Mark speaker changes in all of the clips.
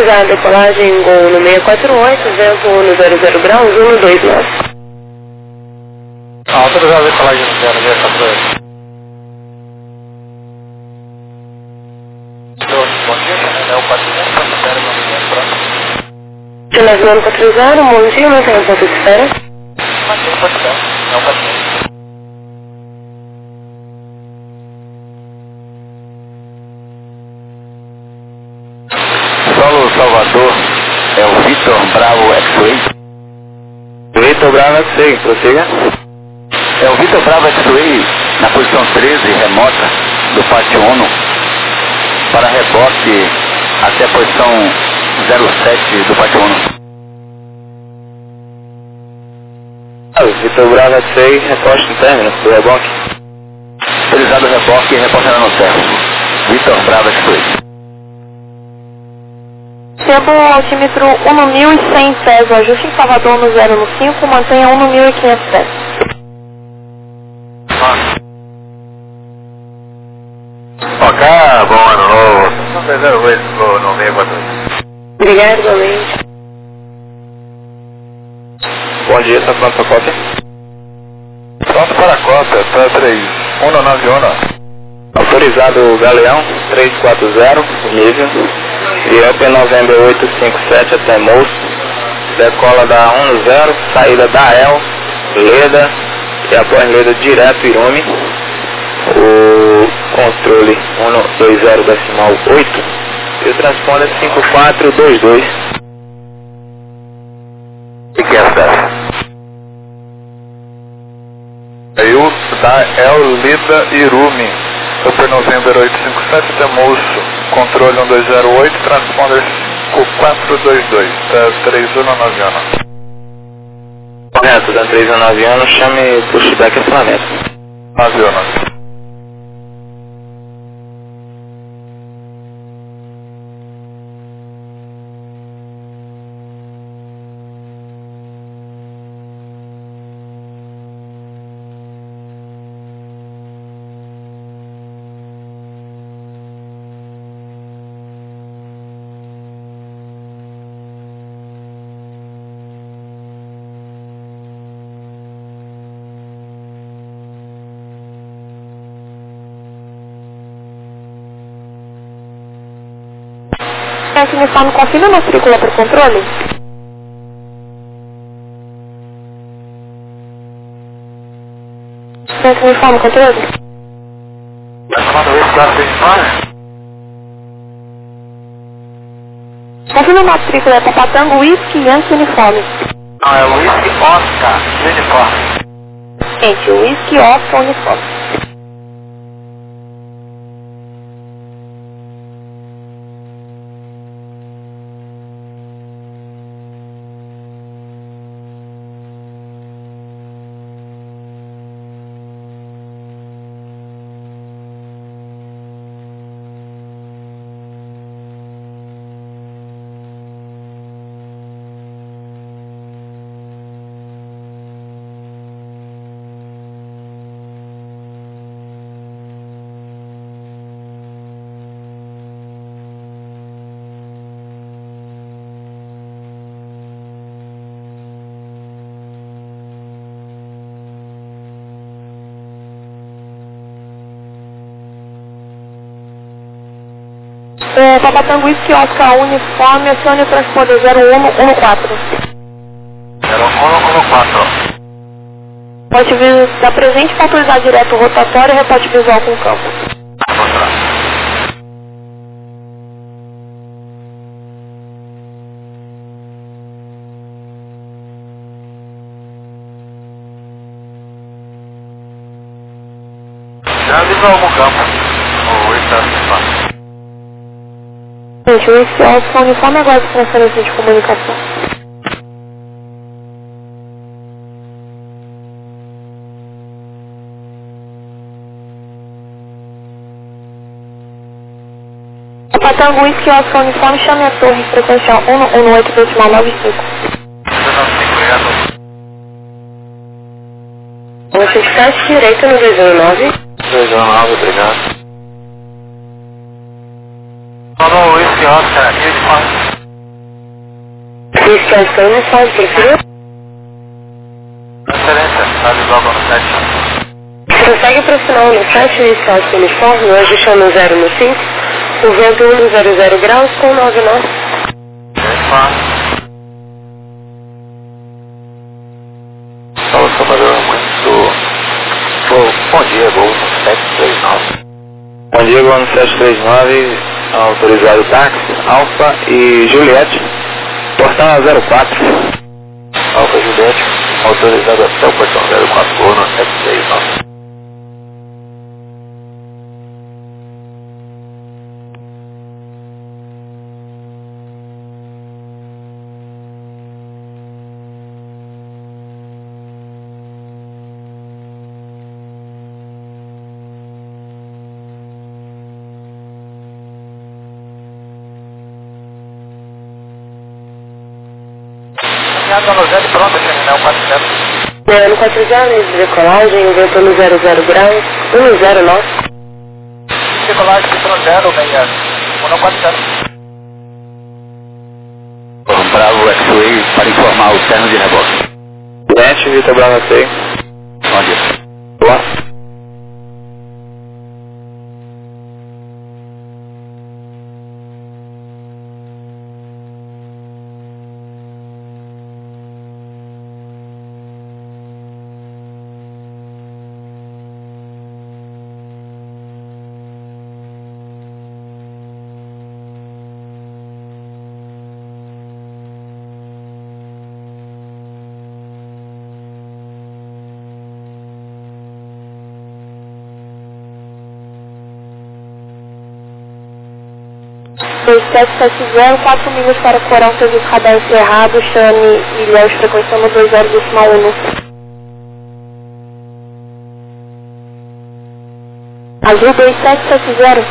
Speaker 1: autorizado a decolagem Gol no 648, vento no 00 graus, 129.
Speaker 2: Autorizado a decolagem no 0648. Bom dia, Chanel 41,
Speaker 1: Chanel 430, bom dia, mantenha o ponto de espera.
Speaker 2: Mantenha o ponto de espera, não paciente. Solo Salvador, é o Vitor Bravo X-Ray. Vitor Bravo X-Ray, prossiga. É o Vitor Bravo X-Ray na posição 13, remota, do pátio ONU, para reboque até a posição 07 do pátio ONU. Vitor Bravo X-Ray, reposte no término do reboque. Autorizado o reboque e reportando no término. Vitor Bravo X-Ray.
Speaker 1: Tempo altímetro 1.100 pés, o ajuste em Salvador no 015, mantenha 1.500 pés.
Speaker 2: Ok, bom ano novo. Não sei 08 no 648.
Speaker 1: Obrigado, igualmente.
Speaker 2: Bom dia, está pronto para a cópia? Pronto para a cópia, tá 3191. Autorizado o Galeão 340, nível. Viamp November 857 até Moço. Decola da 10, saída da El, Leda, e após Leda direto Irume. O controle 120.8 e o transponder 5422. O que é essa? Eu da El Leda Irume, Super November 857 até Moço, controle 1208, transponder 5422, da 3191. Correto, da 3191, chame pushback acionamento. 91.
Speaker 1: Esse uniforme confirma a matrícula para o controle? Esse uniforme controle? Confirma a matrícula para Patango Whisky Yankee Uniforme.
Speaker 2: Não, é Whisky Oscar Uniforme.
Speaker 1: Gente, o Whisky Oscar Uniforme. Papatango Whisky Oscar Uniforme, acione o transponder 0114.
Speaker 2: 0114.
Speaker 1: Pode estar presente para autorizar direto o rotatório e reporte visual com o campo.
Speaker 2: Já visual com o campo. Ou está
Speaker 1: Gente, o Whisky Oscar Uniforme agora de transferência de comunicação. Papatango Whisky Oscar Uniforme, chame a torre, frequência 118 decimal 95. Você está à direita no 219.
Speaker 2: 219, obrigado. Falou, esse Oscar, uniforme.
Speaker 1: Isso é isso aí, não pode, preferiu?
Speaker 2: Excelência, sabe logo no 7.
Speaker 1: Você consegue pressionar no 7 inicial do uniforme, hoje chama no 0 no 5, o vento 100 graus com 9 nós.
Speaker 2: Paulo Salvador, muito... Bom dia, gol no 739. Bom dia, gol no 739, autorizado táxi, Alfa e Juliette, portão 04. Alfa e Juliette, autorizado até o portão 04, gol no 739. Caminhada no 0 pronta, terminal 47.
Speaker 1: No 40, de decolagem, o vento no 00 graus, 10 nós.
Speaker 2: Decolagem no 0, 60, 147. Bravo X-Way para informar o terno de reboque. Lente, Vitor Bravo X-Way. Bom dia. Boa.
Speaker 1: Dois 770, 4 milhas para Coral, serviço radar encerrado, chame milhões, frequência no 20,1. Azul 2770.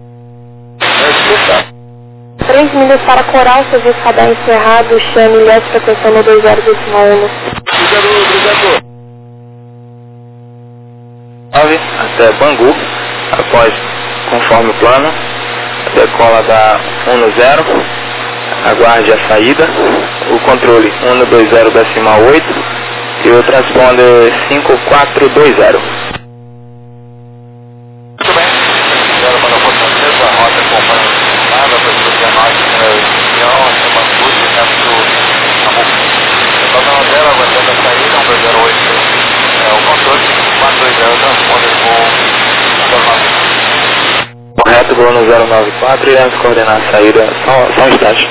Speaker 1: 3 milhas para Coral, serviço radar encerrado, chame milhões, frequência no 20,1.
Speaker 2: 9 até Bangu, após, conforme o plano, decola da 10, aguarde a saída, o controle 120,8 e o transponder 5420. Muito bem, agora para a portuguesa, a rota acompanha a pessoa que é nós, região, a Bangu, dentro do Namuco. Decolando dela, aguardando a saída, 120,8 o controle, 420, transponder com 09. Correto, gol no 094, iremos coordenar a saída, só um instante.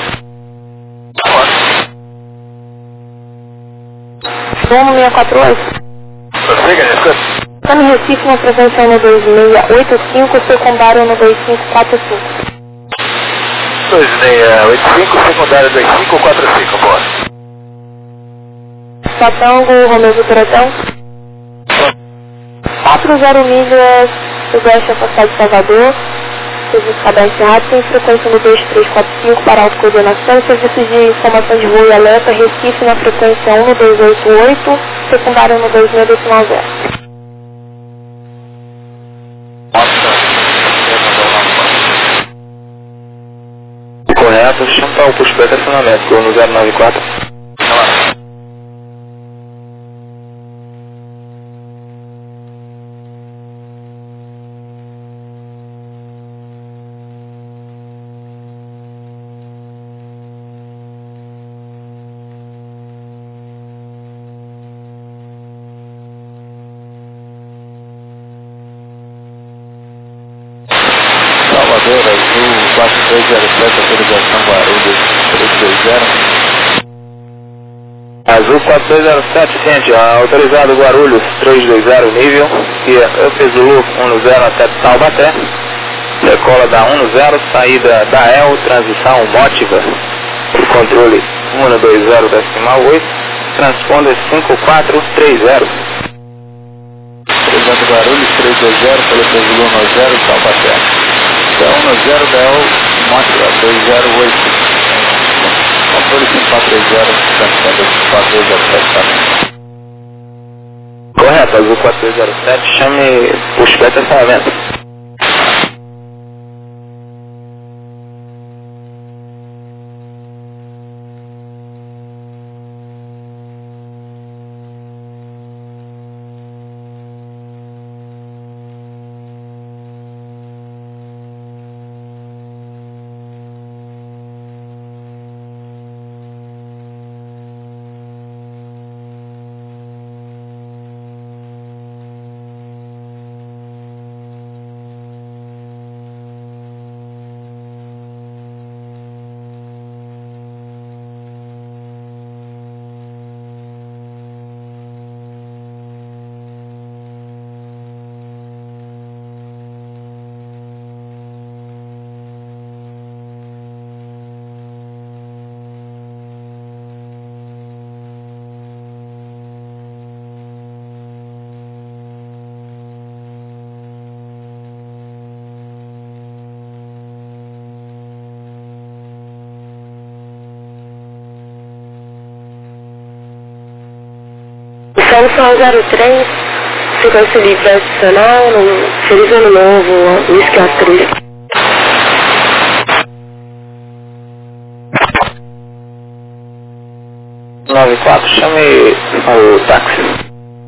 Speaker 1: Vamos no 648.
Speaker 2: Prossiga, escuta.
Speaker 1: Está no Recife, na prevenção no 2685, secundário no 2545.
Speaker 2: 2685, secundário 2545, boa.
Speaker 1: Satango, Romeu do Piratão. 40 milhas, sudeste afastado de Salvador. Serviço radar encerrado, tem frequência no 2345 para autocoordenação, serviço de informação de voo e alerta, Recife na frequência 1288, secundário no 2690.
Speaker 2: Correto, chama o puxback de acionamento, gol no 094. Salvador, Azul 4307, autorização Guarulhos 320. Azul 4307, ciente, autorizado Guarulhos 320, nível, guia Zulu 10 até Taubaté, decola da 10, saída da El, transição Mótiva, controle 120,8, transponder 5430. Autorizado Guarulhos 320, telefone Zulu 10, Taubaté. Então, no 0 da El, Mótiva 208. Controle 5430, transponder 5407. Correto, Azul 4207, chame puxback acionamento.
Speaker 1: São 03, frequência livre adicional, feliz ano novo, Whisky Oscar.
Speaker 2: 94, chame o táxi.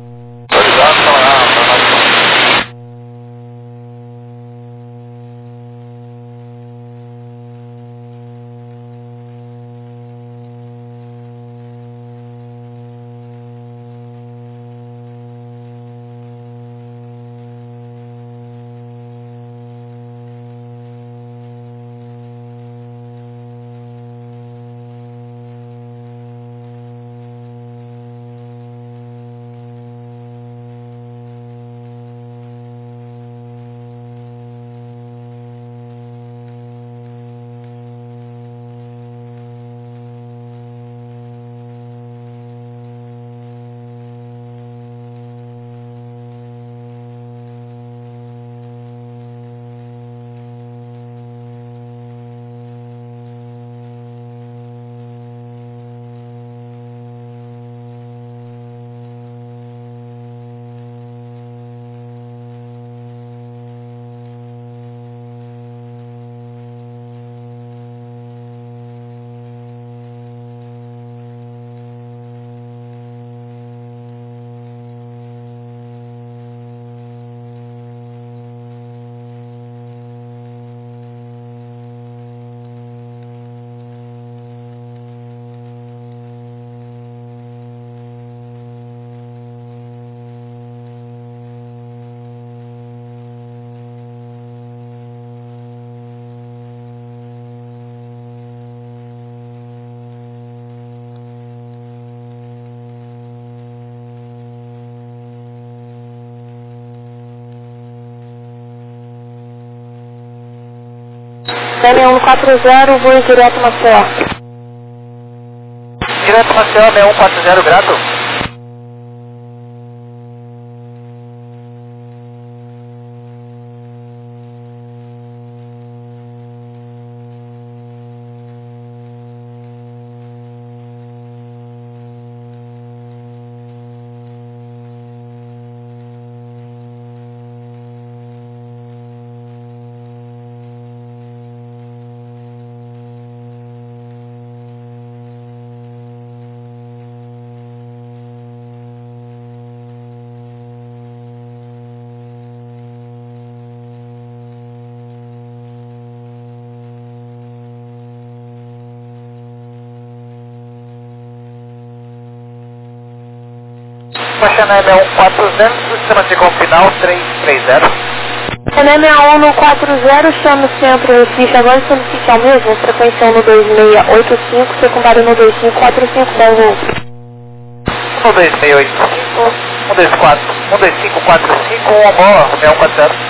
Speaker 1: DM140, voo direto Maceió.
Speaker 2: Direto Maceió, 6140, grato. Chanel 140, sistema de com final 330.
Speaker 1: Chanel 6140, chama o centro Recife, agora estamos no sítio ao mesmo, frequência 12685, secundário 12545, Bangu.
Speaker 2: 12685, 124, 12545, 1 bola, 6140.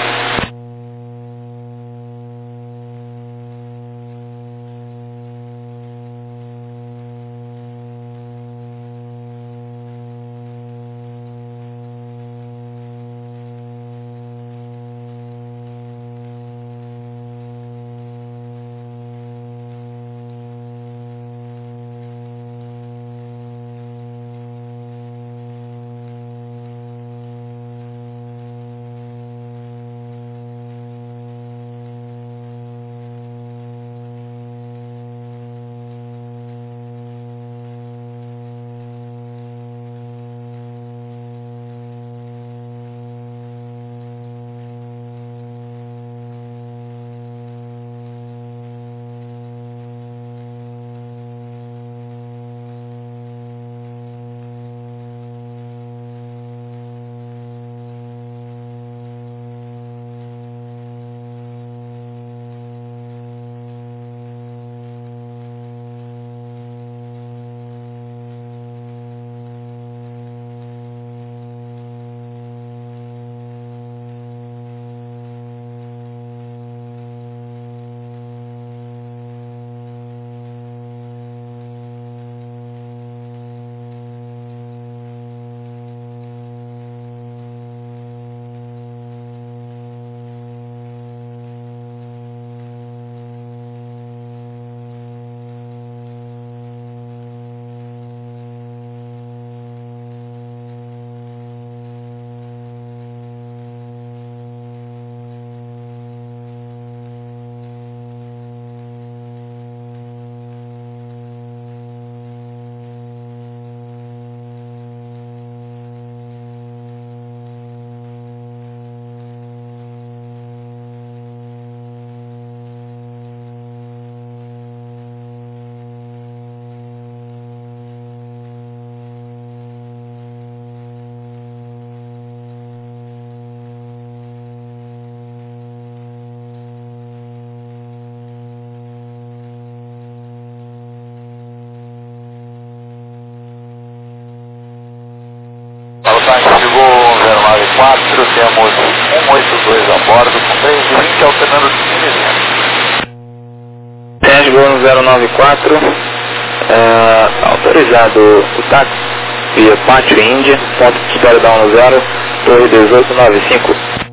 Speaker 2: 4, temos 182 a bordo, com 320, alternando 15 e 20. Tem Gol no 094, autorizado o táxi via Pátio Índia, ponto de Toridão no 0, torre 1895.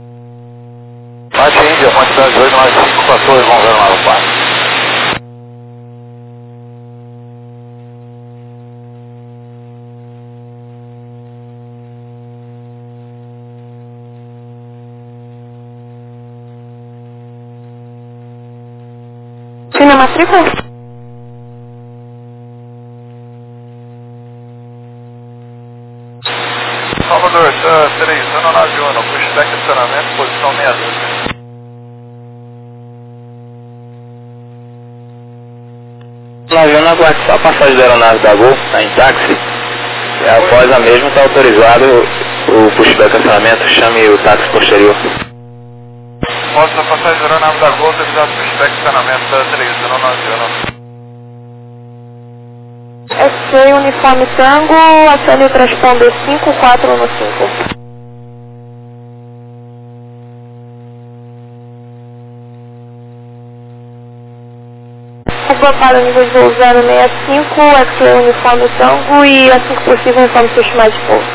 Speaker 2: Pátio Índia, ponto de 1895, com a torre 1094.
Speaker 1: Na matrícula?
Speaker 2: Salvador, 3, ano na Juna, pushback estacionamento, posição 62. Na Juna, aguarde só a passagem da aeronave da Gol, está em táxi. E após a mesma está autorizado o pushback estacionamento, chame o táxi posterior. Após a passagem da aeronave da Gol, autorizado o pushback estacionamento da 3, ano na Juna.
Speaker 1: SC Uniforme Tango, acende o transponder 5415. Para o nível de voo 065, SC Uniforme Tango e assim que possível informe seu estimado de pouso.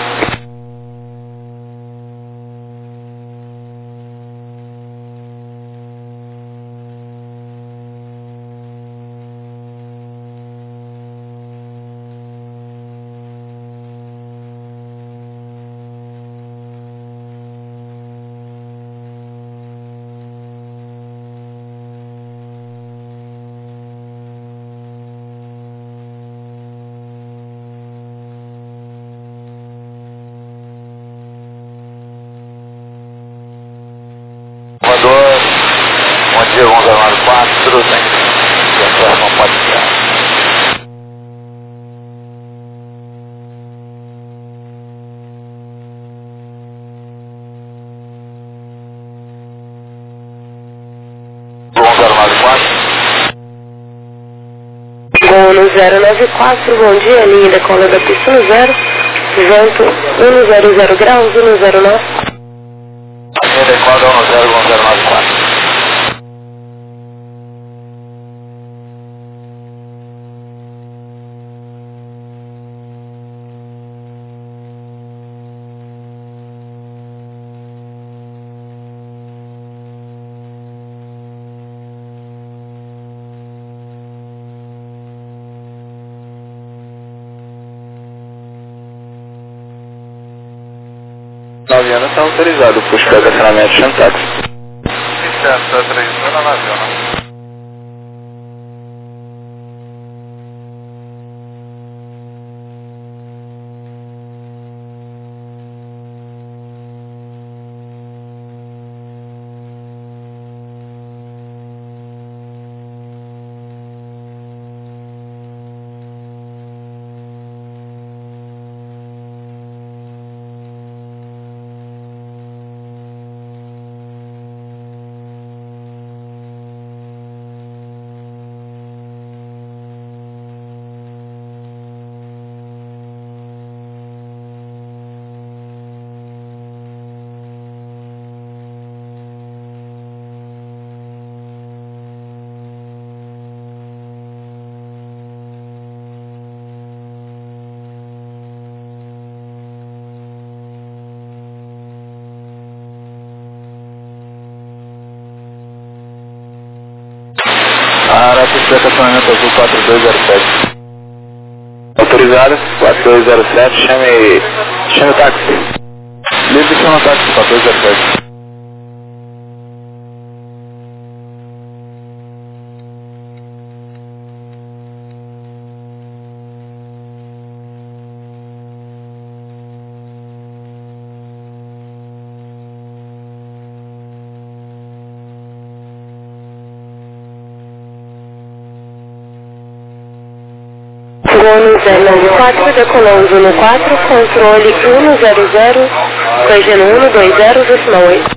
Speaker 2: Bom dia, 1094, tem não pode ficar.
Speaker 1: Gol no 094, bom dia, linha da cola da pista no 0, vento 100 graus, 109.
Speaker 2: Linha da cola no 094. Naviana está autorizado, puxa o estacionamento Chantax. Licença, 3, na Naviana. Estacionamento azul 4207. Autorizado, 4207, chame o táxi. Livre chama o táxi, 4207.
Speaker 1: Gol no 094, decolou 114, controle 100, corrigindo 120, decimal 8.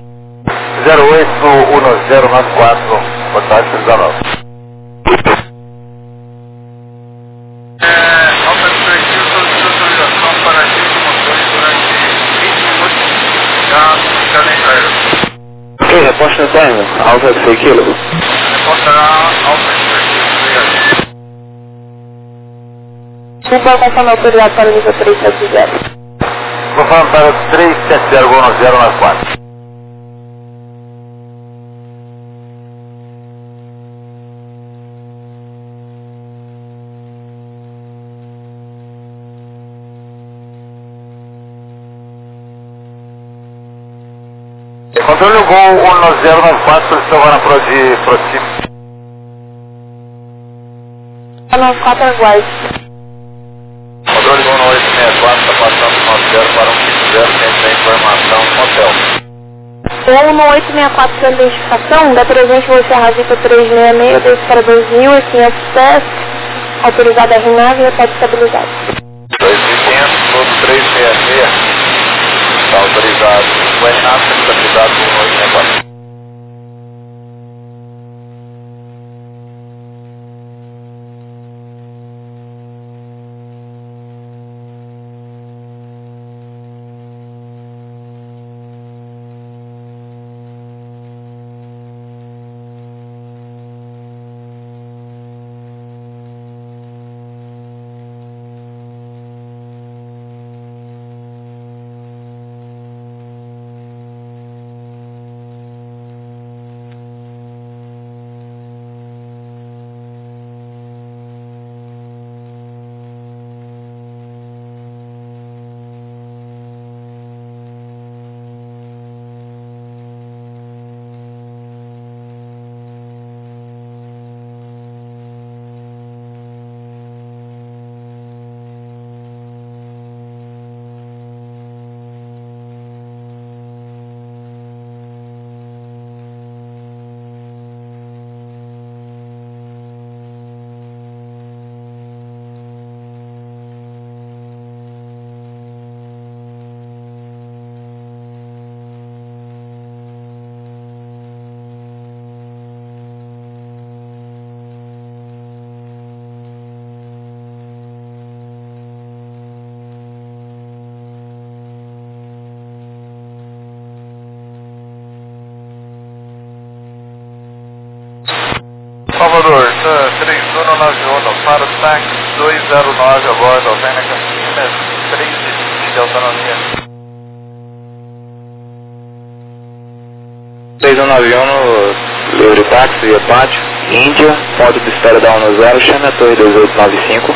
Speaker 2: 081094, passagem 19. Alta perspectiva de autorização para agir de motores durante 20 minutos Ok, reposta no time, Alfa 6 kilo.
Speaker 1: Desculpa, passando a autoridade para o nível 370.
Speaker 2: Vou falar para 3701094. Controle o gol 1094, solicitou agora para de proxima.
Speaker 1: 94 aguarde.
Speaker 2: Controle gol 1864, está passando do 90 para 150, quem tem informação, hotel.
Speaker 1: Ou no 864 para identificação, da presente você arrasita 366, desce para 2000, aqui é sucesso, autorizado a RNAV e repete estabilidade.
Speaker 2: 2500, todo 366, está autorizado. O RNAV tem estabilidade por 1864. Salvador, 3191, para o táxi 209 a bordo, Alvena Campinas, 320 de autonomia. 3191, livre táxi via pátio, Índia, modo de espera da 10, chame a torre 1895.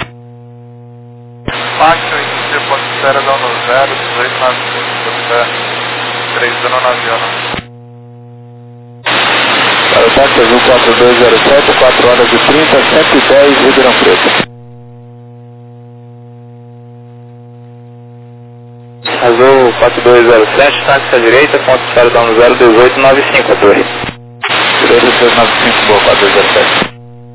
Speaker 2: Pátio, Índia, ponto de espera da 10, 1895, você 3191. Para o táxi azul 4207, 4 horas e 30, 110, Ribeirão Preto. Azul 4207, táxi à direita, ponto de espera da 10, 1895, a torre. Direita 1895, boa, 4207.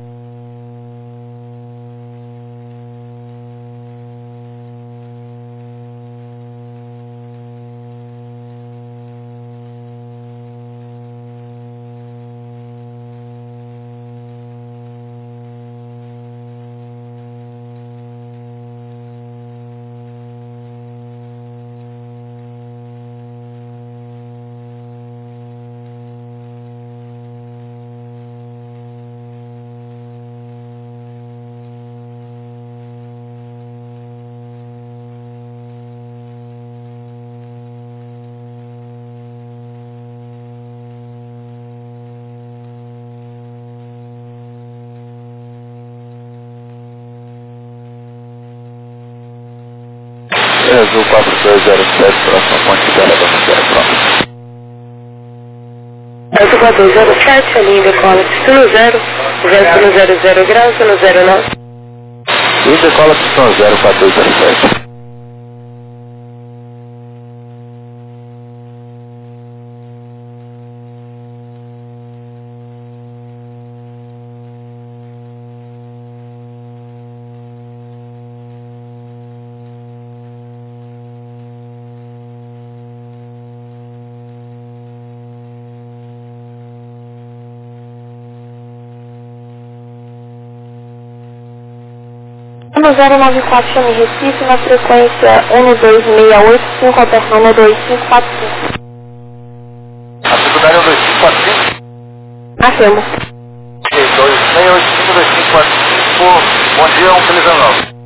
Speaker 2: Azul 4207, próxima ponte de Bela da Mulher, pronto.
Speaker 1: Azul 4207, a linha decola pistão 0, vento no 00 graus, no 09.
Speaker 2: E decola pistão 04207.
Speaker 1: 1094, chame Recife, na frequência 12685, alternando 2545.
Speaker 2: A secundária é 2545?
Speaker 1: Afirmo.
Speaker 2: 2685-2545, bom dia, um feliz ano novo.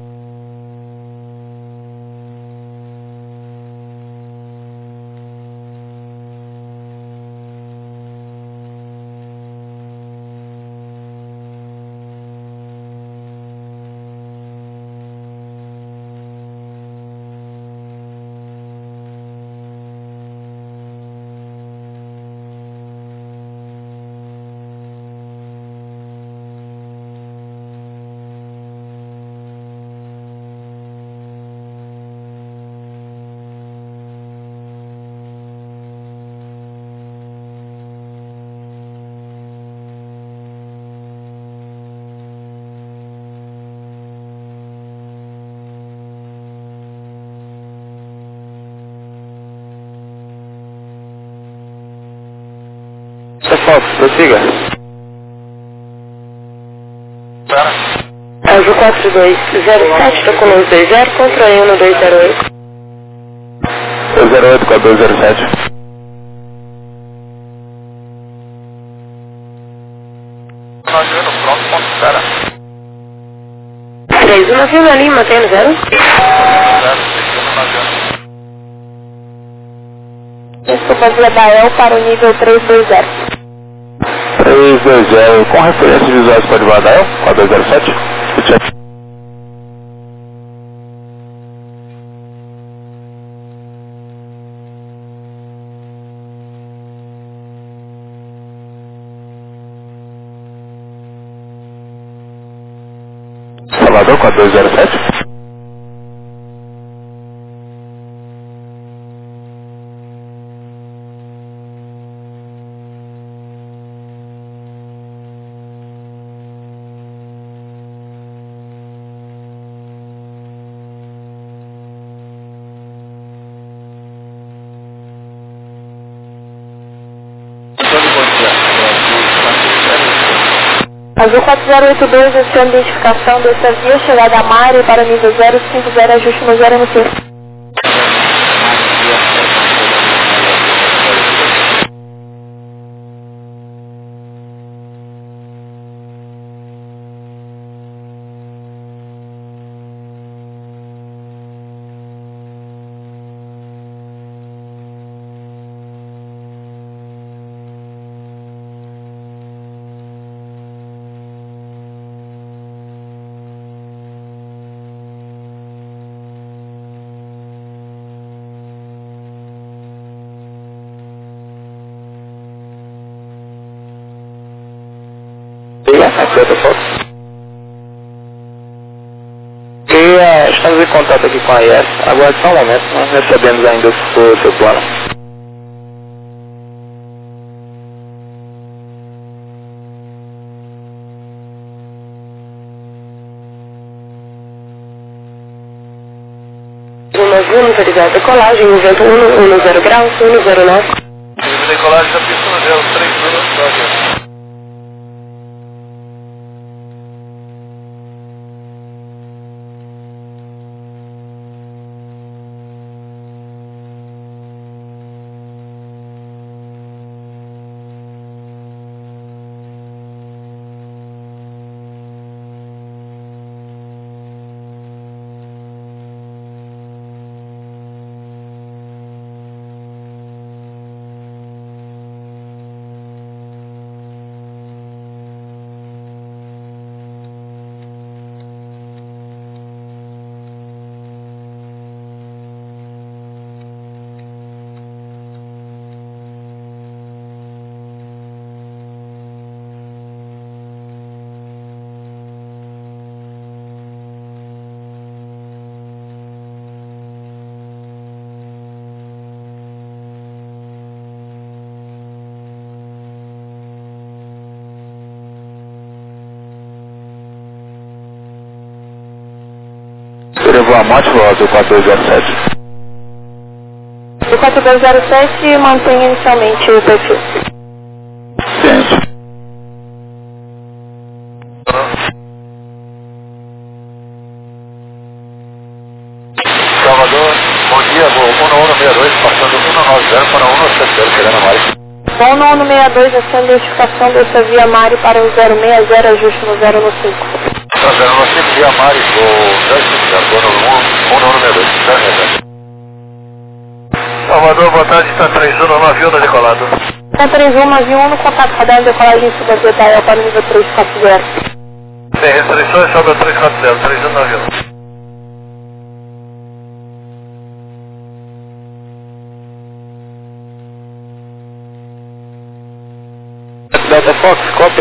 Speaker 2: Pessoal, prossiga.
Speaker 1: Azul 4207, tô com luz 20, controle 1208.
Speaker 2: 208 com a 207. Pronto, ponto, espera.
Speaker 1: 3191 na linha, mantendo 0. Desculpa, via Bael para o nível 320.
Speaker 2: 320, com referência visuais pode guardar com a 207? Salvador com a 207?
Speaker 1: Azul 4082, essa identificação dessa via, chegada a Mari para nível 050, ajuste no 0 no tempo.
Speaker 2: Estamos em contato aqui com a IS. Aguarde só um momento, nós recebemos ainda o seu plano.
Speaker 1: Autorizado decolagem, o vento 10 graus, 109.
Speaker 2: Decolagem da pista no gelo, 3 minutos, só. Voa Monte Rosa, o 4207.
Speaker 1: O 4207 mantém inicialmente o perfil.
Speaker 2: Ciente. telefone 170, chegando a Mari.
Speaker 1: Bom, no 162, essa identificação dessa via Mari para o 060, ajuste no 015.
Speaker 2: Tá, 015, via Mari, o 162, Salvador, boa tarde, está 3191 no decolado.
Speaker 1: Está 3191 no contato radar decolagem subida da para o nível 340.
Speaker 2: Sem restrições, sobe ao 340, 3191. Delta Fox, cópia.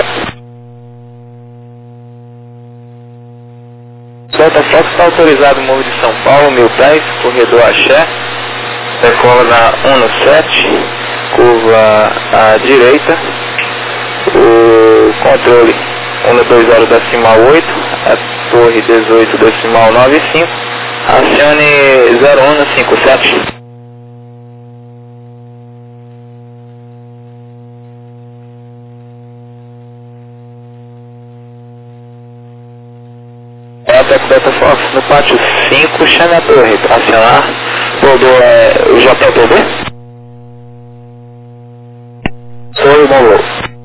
Speaker 2: Delta Fox está autorizado no Morro de São Paulo, 1010, corredor Axé. Decola na 117, curva à direita. O controle 120.8, a torre 18.95. Acione 0157. Delta Fox no pátio 5, chame a torre para acionar. Todo é o JPB? Sou o Monroe.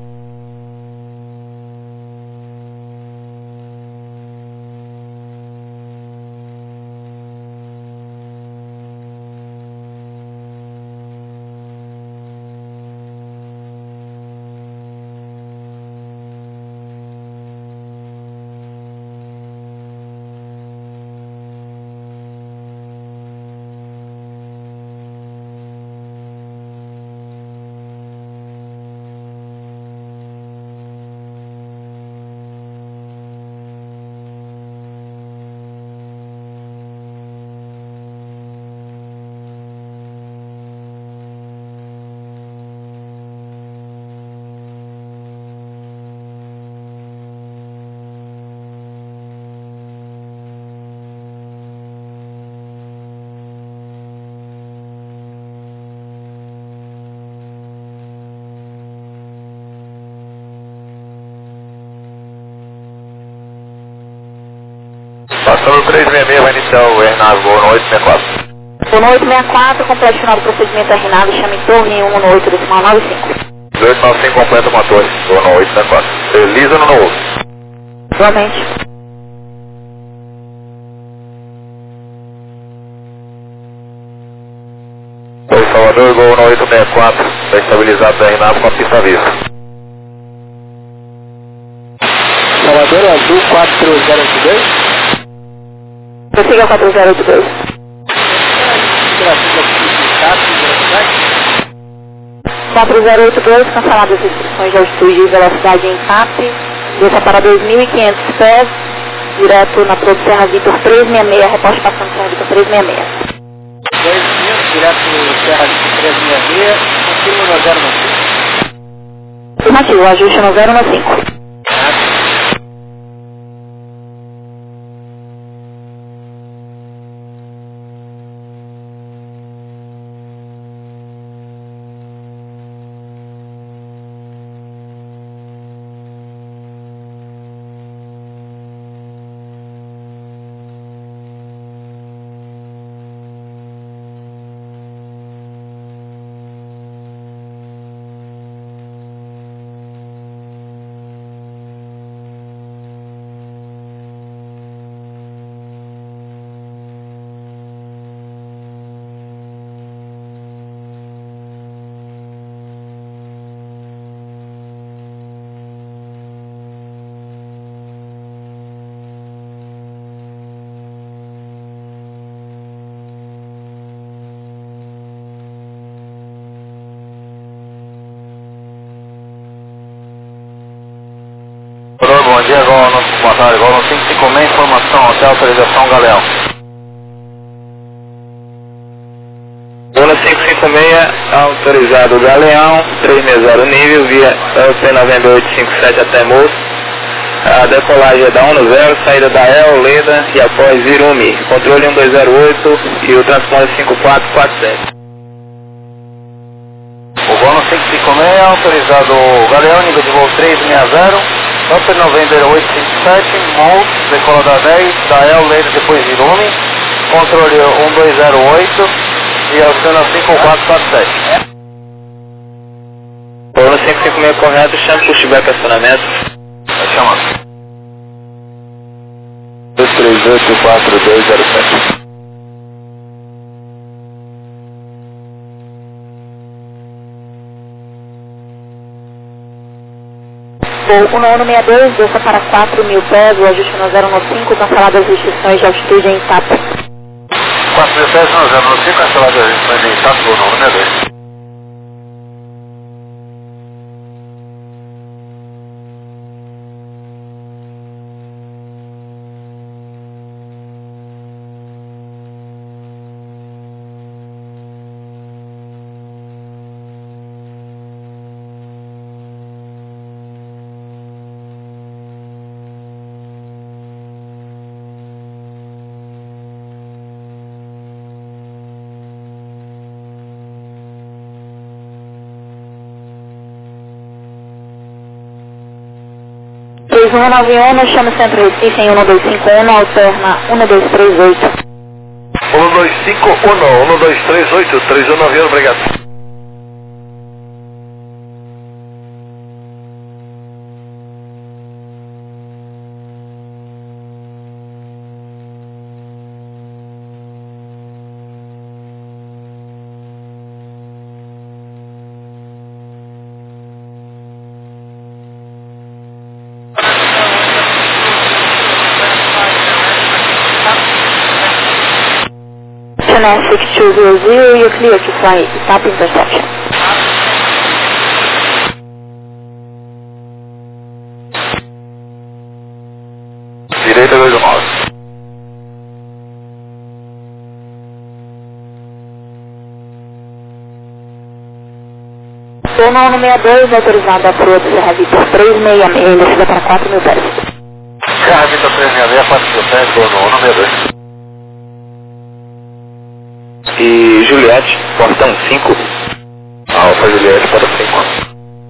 Speaker 2: Passando 366, vai iniciar o RNAV, voo no 864.
Speaker 1: Voo no 864, complete final do procedimento RNAV, chame torre 118.95.
Speaker 2: 1895 completa uma torre, voo no 864. Elisa no novo.
Speaker 1: Igualmente.
Speaker 2: Oi, Salvador, voo no 864, está estabilizado o RNAV com a pista viva. Salvador, azul 4082.
Speaker 1: Prossiga 4082. 4082, canceladas as restrições de altitude e velocidade em CAP, desça para 2.500 pés, direto na Proto Serra Vitor 366, reposte passando Serra Vitor 366.
Speaker 2: 2.500, direto no Serra Vitor 366, confirma no 015.
Speaker 1: Afirmativo, ajuste no 015.
Speaker 2: Bom dia, boa tarde, Gol no 556, informação, hotel, autorização, Galeão. Gol no 556, autorizado, Galeão, 360 nível, via LP9857 até Moço. A decolagem é da 10, saída da El, Leda e após Irumi. Controle 1208 e o transponder 5447. O Gol no 556, autorizado, Galeão, nível de voo 360. Upper 9857, Mount, decola da 10, da El, Leda, depois Irumi, controle 1208 e aciona 5447. caminho correto, chame pushback acionamento.
Speaker 3: Vai chamar. 2384207.
Speaker 1: Voo 1162, desça para 4.000 pés, o ajuste no 095, cancelado as restrições de altitude em TAP.
Speaker 3: 4.000 pés no 095, cancelado as restrições em TAP, voo 1162.
Speaker 1: Pois 191, chama o Centro Recife em 1251, alterna 1238.
Speaker 3: 1251, 1238, 3191, obrigado.
Speaker 1: Channel 6200, you're clear to fly TAP intersection.
Speaker 3: Direita 29.
Speaker 1: Voo 962, autorizado a proa do Serra Vitor 366, descida para 4.000 pés.
Speaker 3: Serra Vitor 366, 4.000 pés, voo 1162.
Speaker 2: E Juliette, portão 5.
Speaker 3: Alfa Juliette, portão 5.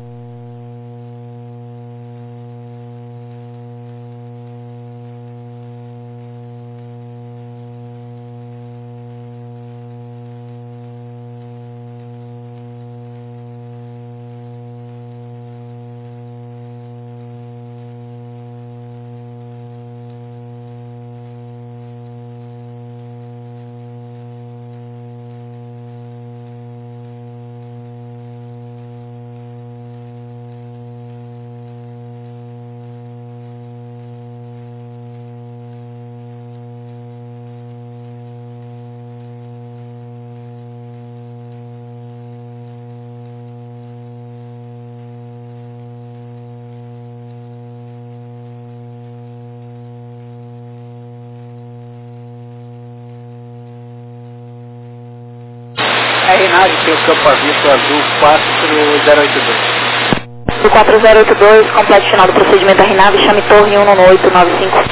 Speaker 4: Reinaldo, tem o campo aviso azul 4082.
Speaker 1: Do 4082, complete final do procedimento da RNAV, chame torre 11895.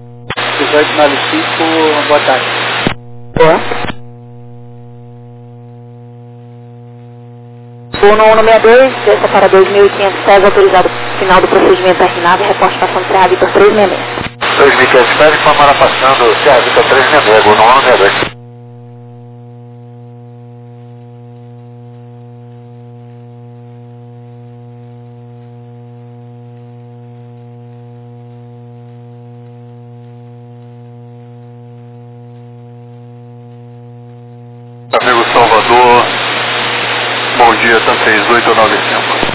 Speaker 4: 1895, boa tarde.
Speaker 1: Boa. Voo 1162, desça para 2.500 pés, autorizado final do procedimento da RNAV, reporte passando Serra Vitor 366.
Speaker 3: 2.500 pés, informara passando Serra Vitor 366, voo 1162. Amigo Salvador, bom dia, tá 3895.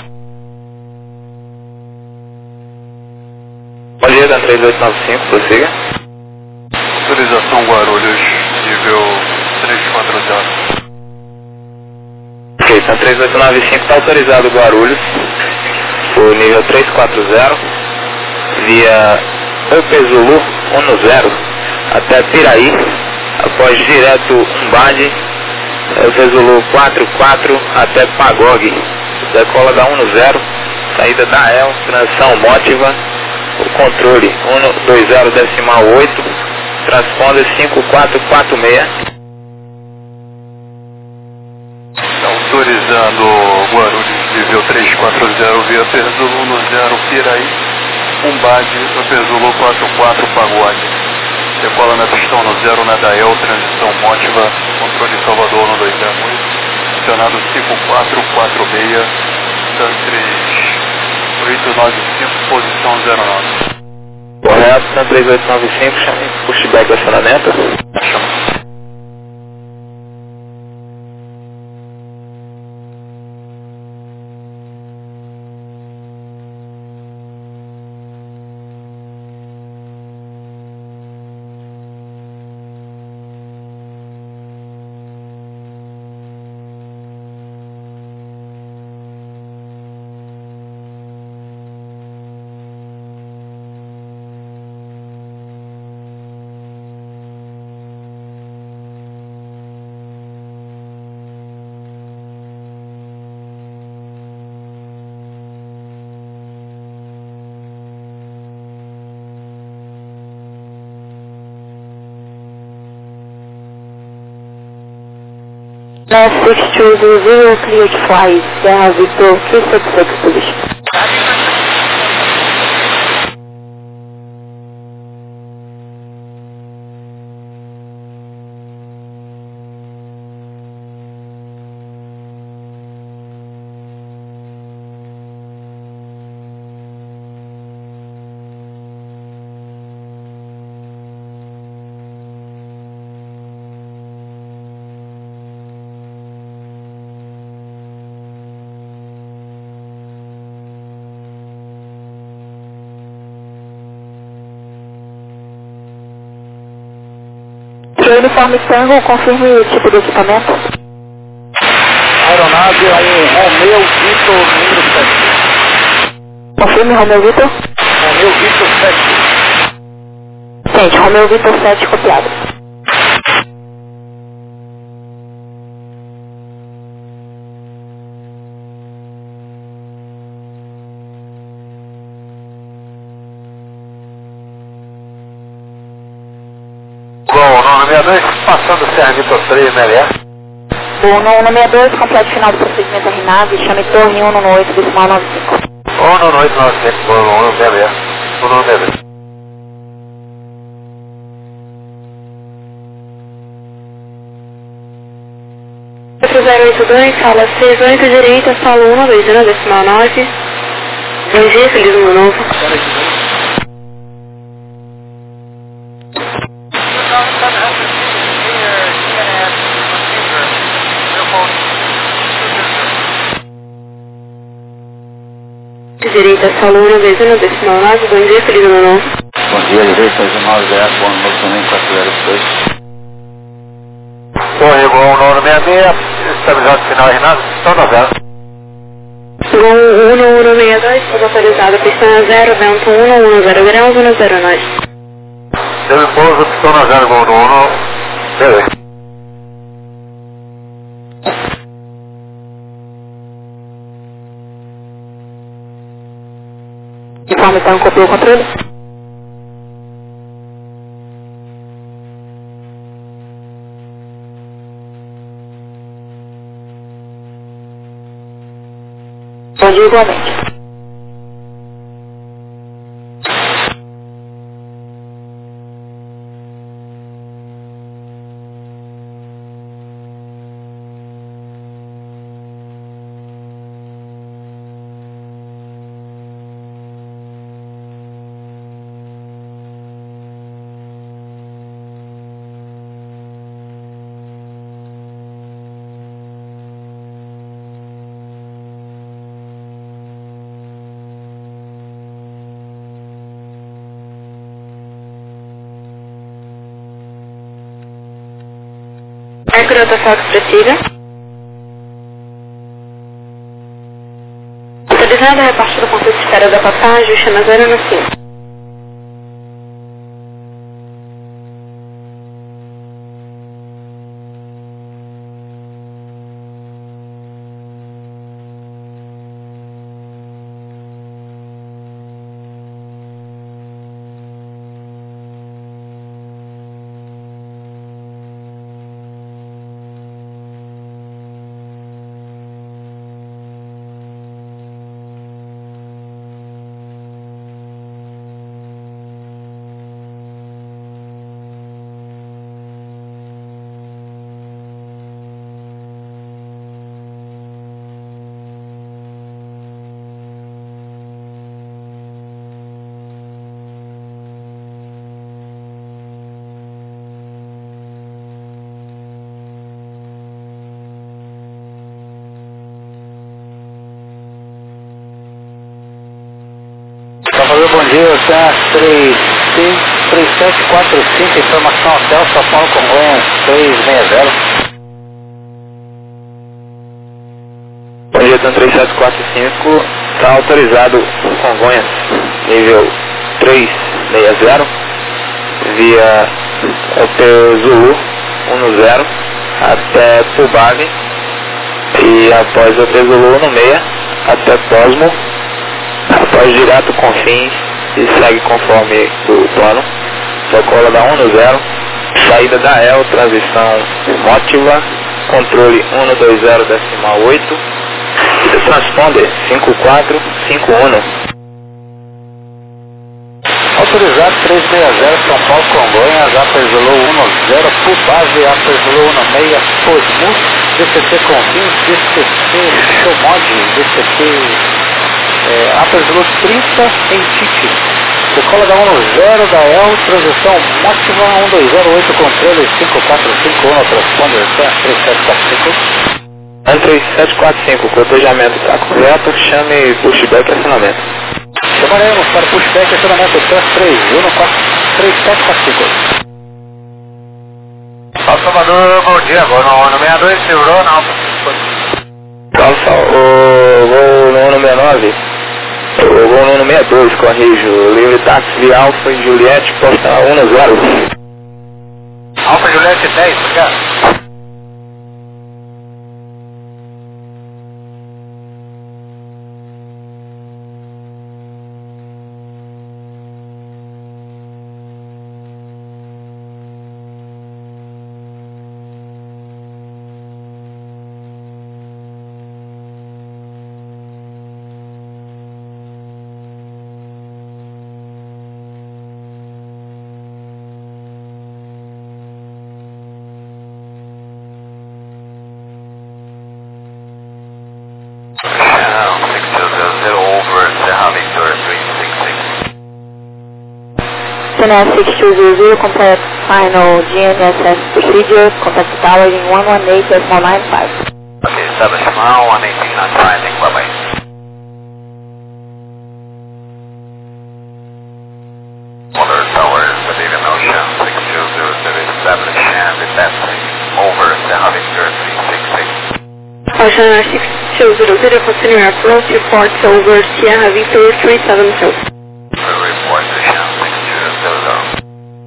Speaker 2: Bom dia, tá 3895, prossiga.
Speaker 3: Autorização Guarulhos, nível 340.
Speaker 2: Ok, tá 3895, tá autorizado Guarulhos, o nível 340, via Opezulu 10, até Piraí, após direto Umbade, Opezulu 44 até Pagogue, decola da 10, saída da EL, transição Mótiva, o controle 120.8, transponder 5446.
Speaker 3: Autorizando Guarulhos, nível 340, via Opezulu 10, Piraí, Umbade, Opezulu 44, Pagogue. Decola na pistão no 0 na Dael, transição Mótiva, controle Salvador no 208, acionado 5446, Santris 3895, posição 09.
Speaker 2: Correto, 3895, chame pushback acionamento.
Speaker 3: Chama.
Speaker 1: North 6200, clear to fly, Sierra Victor 366, please. Uniforme Tango, confirme o tipo de equipamento.
Speaker 4: Aeronave é um Romeo Vitor número 7.
Speaker 1: Confirme, Romeo Vitor.
Speaker 4: Romeo Vitor 7.
Speaker 1: Gente, Romeo Vitor 7 copiado.
Speaker 2: Bom, 962, passando Serra Vitor 3, MLR.
Speaker 1: Bom, no 162, completo final do procedimento RNAV, chame torre 198, decimal 95.
Speaker 2: 19895, bom, MLR. 192.
Speaker 1: Outro 082, sala 68, direita, sala 1, decimal 9. Bom dia, feliz ano novo. Direita, sala 1, decimal 9. Bom dia, feliz ano novo.
Speaker 3: Bom dia, direita, 910, bom novo também, 402.
Speaker 2: Torre igual 966, estabilidade final Renato, estão na vela.
Speaker 1: Gol 1162, está autorizado, pistão a 0, vento 10 graus, 109.
Speaker 2: Deve pouso, pistão na vela igual no 1, beleza.
Speaker 1: Informe então, copiou o controle. Bom dia igualmente. Grota Fox Precisa. Autorizada a repartir do ponto de espera da passagem, chama 0 no 5.
Speaker 4: bom dia, Ocean 3745, informação hotel, São Paulo, Congonhas 360.
Speaker 2: Bom dia, Tan 3745, está autorizado Congonhas, nível 360, via OP Zulu 10 até Pubave e após OP Zulu 16 até Cosmo, após direto Confins e segue conforme o plano, decola da 10, saída da EL, transição Motiva, controle 120.8, transponder 5451.
Speaker 4: Autorizado 360, São Paulo, Congonhas, Upper Zulu 10, Pubave, Upper Zulu 16, Cosmo, DCT Confins, DCT Showmod, DCT Upper Zulu 30 em Tite. Decola da 10 da EL, transição Motiva 1208, controle 5451, transponder 3745.
Speaker 2: 3745, cotejamento está correto, chame pushback e acionamento.
Speaker 4: Chamaremos para pushback e acionamento TS3143745.
Speaker 3: Salvador, bom dia, agora no 62, segurou não.
Speaker 2: O voo no 169, o voo no 62, corrijo, livre táxi via Alfa e Juliette, postal 10.
Speaker 3: Alfa Juliette 10, obrigado.
Speaker 1: CNS 6200, complete final GNSS procedure, contact tower in 118.95.
Speaker 3: Ok, establish now, 118.95, thank you, bye-bye. Other towers, the David Ocean 6200 established and detecting over Sierra Victor 366.
Speaker 1: Ocean 6200, continue your approach, report over Sierra Victor 370.
Speaker 3: Report Ocean 6200.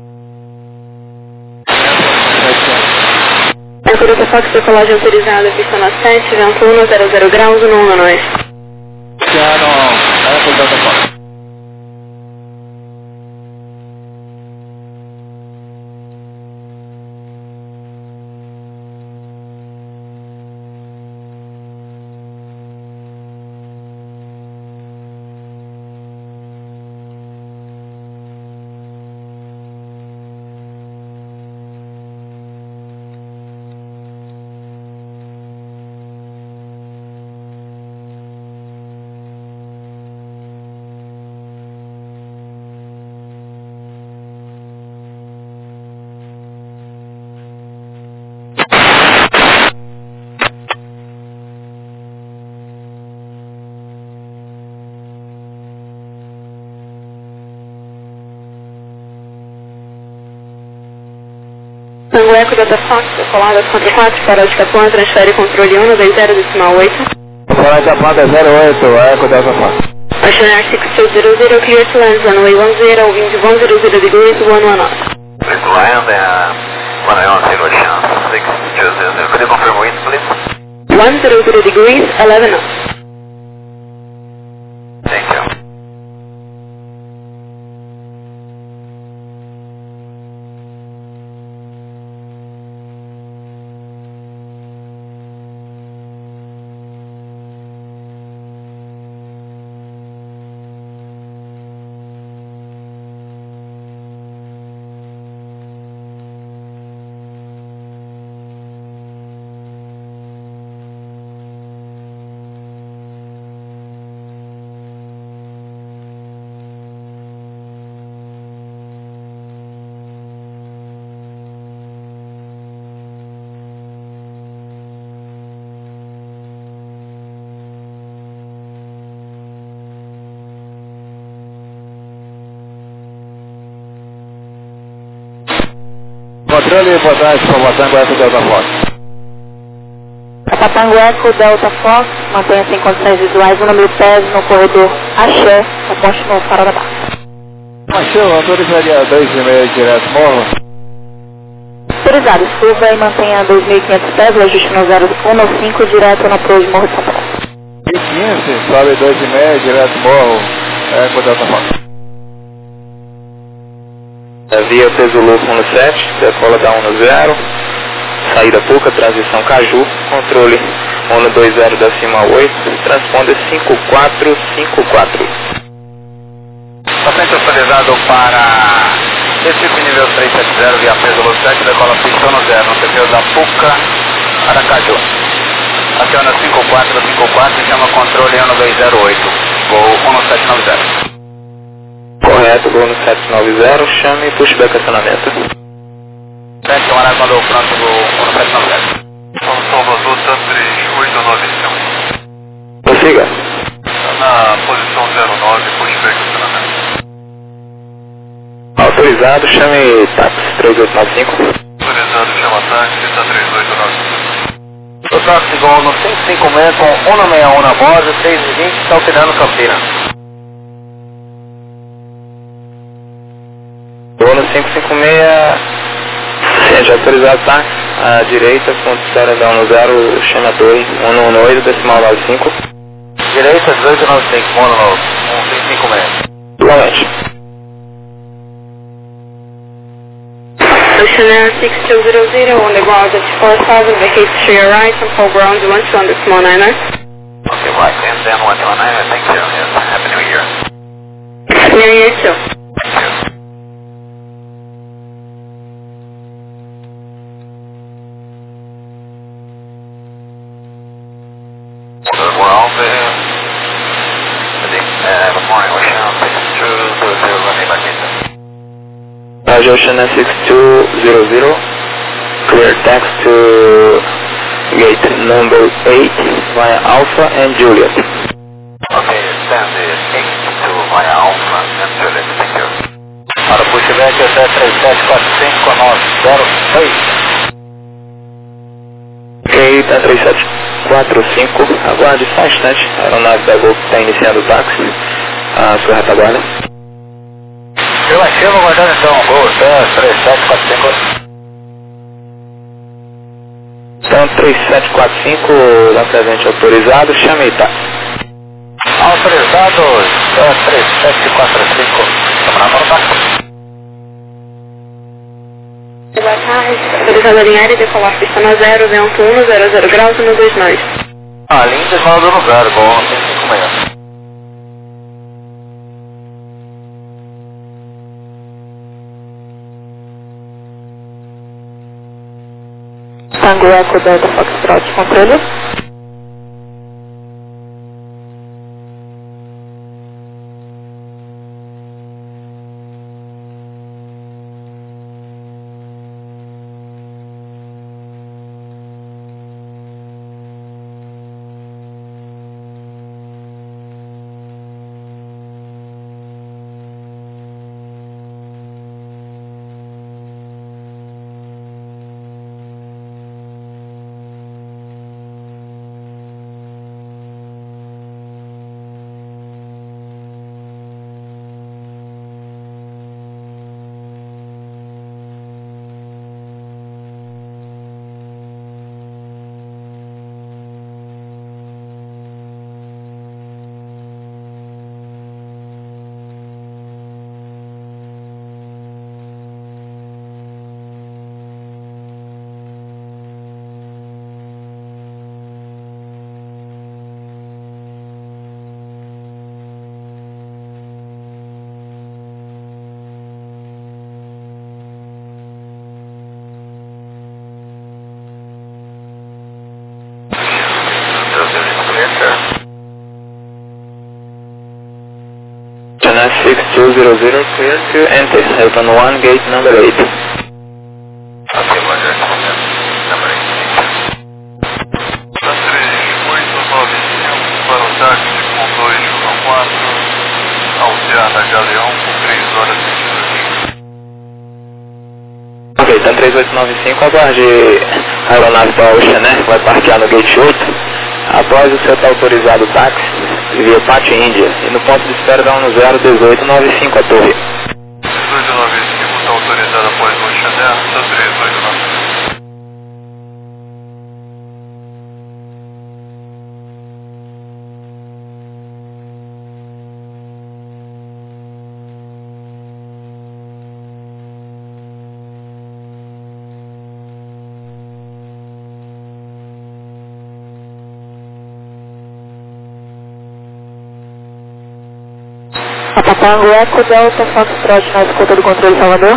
Speaker 1: Acuda Fox, decolagem autorizada, pista na 7, vento 100 graus, no 1 nós.
Speaker 4: Oceano, Eco Delta Fox.
Speaker 1: Tango Eco Delta Fox, decolada 44, para de Capuã, transfere controle 120.8.
Speaker 2: Fora de Atlanta 08, Eco Delta Fox.
Speaker 1: Ocean 6200, clear to land, runway 10, wind 100 degrees, 119.
Speaker 3: Clear to land and 110 Ocean 6200. Could you confirm wind, please?
Speaker 1: 100 degrees, 11 knots.
Speaker 3: Thank you.
Speaker 2: controle, importante para Patango Eco Delta Fox.
Speaker 1: A Patango Eco Delta Fox, mantenha-se em condições visuais, o número PES no corredor Axé, no posto no Farol da Barra.
Speaker 2: Achou, autorizaria 2,5 direto morro.
Speaker 1: Autorizado, suba e mantenha 2.500 pés, o ajuste no 015 direto no Pro de Morro de São Paulo.
Speaker 2: E 15, sobe 2,5 direto morro, Eco Delta Fox. Via peso louco 17, decola da 10, saída pouca, transição Caju, controle 120 da cima 8, transponder 5454.
Speaker 4: Paciente autorizado para Recife nível 370 via peso louco 7, decola pistão no 0, no CPO da Puca, Aracaju. Aciona 5454 e chama controle 1208, voo 1790.
Speaker 2: Correto, voo no 790, chame e pushback acionamento.
Speaker 4: 7, camarada mandou pronto, voo 1790.
Speaker 3: São Salvador, tá 3895.
Speaker 2: Prossiga.
Speaker 3: Tá na posição 09, pushback acionamento.
Speaker 2: Autorizado, chame táxi 3895.
Speaker 3: Autorizado, chama táxi, tá 3895.
Speaker 4: O táxi voo no 556 com 161 na borda, 620, está operando Campinas.
Speaker 2: Voo no 556, ciente autorizado táxi, à direita, ponto história da 10, chame a torre, 118, decimal 95.
Speaker 4: Direita 1895, mono novo, 1556.
Speaker 2: Igualmente.
Speaker 1: Ocean 6200 on the ground at 4000, vacate to your right on full ground 12 on the small niner.
Speaker 4: Okay, right, and then 119, thank you, yes, Happy New Year.
Speaker 1: Happy New Year too.
Speaker 4: Thank you. We're all there. Good morning, Ocean 6200, running back in.
Speaker 2: Ocean 6200, clear taxi to gate number 8 via Alpha and Juliet.
Speaker 4: Okay, stand the 82 via Alpha and Juliet, thank you. Para o pushback é 3745-906.
Speaker 2: Ok, tá 3745, aguarde só um instante, a aeronave da Gol está iniciando o táxi, a sua retaguarda.
Speaker 4: Eu achei, vou guardar então, Gol, 3745.
Speaker 2: Então 3745, lá presente autorizado, chame aí táxi.
Speaker 4: Autorizado, 3745. Vamos lá para o táxi.
Speaker 1: Boa tarde, autorizado a linhar e decolar pista no 0, vento 1, 00 graus, 129.
Speaker 4: Ah, linha de fala do lugar, Gol, 556.
Speaker 1: Tango Eco Delta Foxtrot, controle.
Speaker 2: Channel 6200, clear to enter Hilton 1, gate number 8.
Speaker 4: Ok, Roger. Number 8.
Speaker 3: Tá 3895 para o táxi com 214, Aldeana Galeão, por 3 horas e 15 minutos.
Speaker 2: Ok, tá 3895, aguarde a aeronave da Ocean, né? Vai parquear no gate 8. Após o seu autorizado táxi, via Pati Índia. E no ponto de espera da 101895 a torre.
Speaker 3: 1895 está autorizado após o Ocean Delta 3895.
Speaker 1: Tango Eco Delta Foxtrot na escuta do controle Salvador.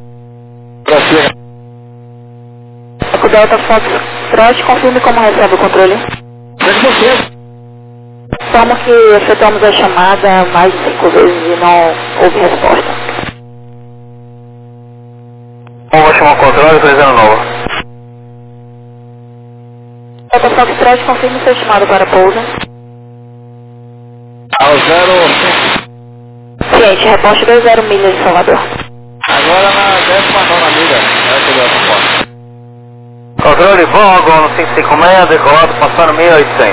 Speaker 1: Eco Delta Foxtrot, confirme como recebe o controle. Toma que efetuamos a chamada mais de 5 vezes e não houve resposta.
Speaker 2: Vou chamar o controle, fazendo novo.
Speaker 1: Delta Foxtrot, confirme seu chamado para pouso.
Speaker 4: Ao 05.
Speaker 1: Ciente, reposte 20 milhas de Salvador.
Speaker 4: Agora na 19ª milha, Eco Delta Fox.
Speaker 2: Controle bom, Gono 556, decolado, passando 1800.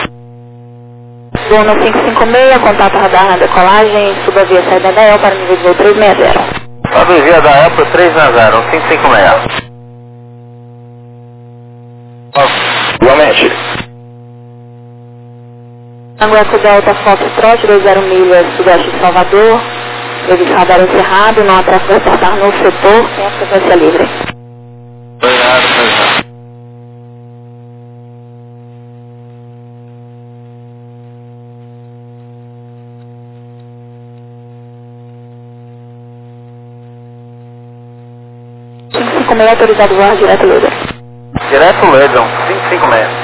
Speaker 1: Gono 556, contato radar na decolagem, suba via saída da EL para nível de voo 360.
Speaker 2: Sobe via da EL para 360, 556. Igualmente.
Speaker 1: Tango Eco Delta Foxtrot, 20 milhas sudeste de Salvador. Serviço radar encerrado, não há tráfego a reportar no setor, tem a frequência livre.
Speaker 3: Obrigado, obrigado.
Speaker 1: Autorizado voar direto líder.
Speaker 2: Direto Legion, 556.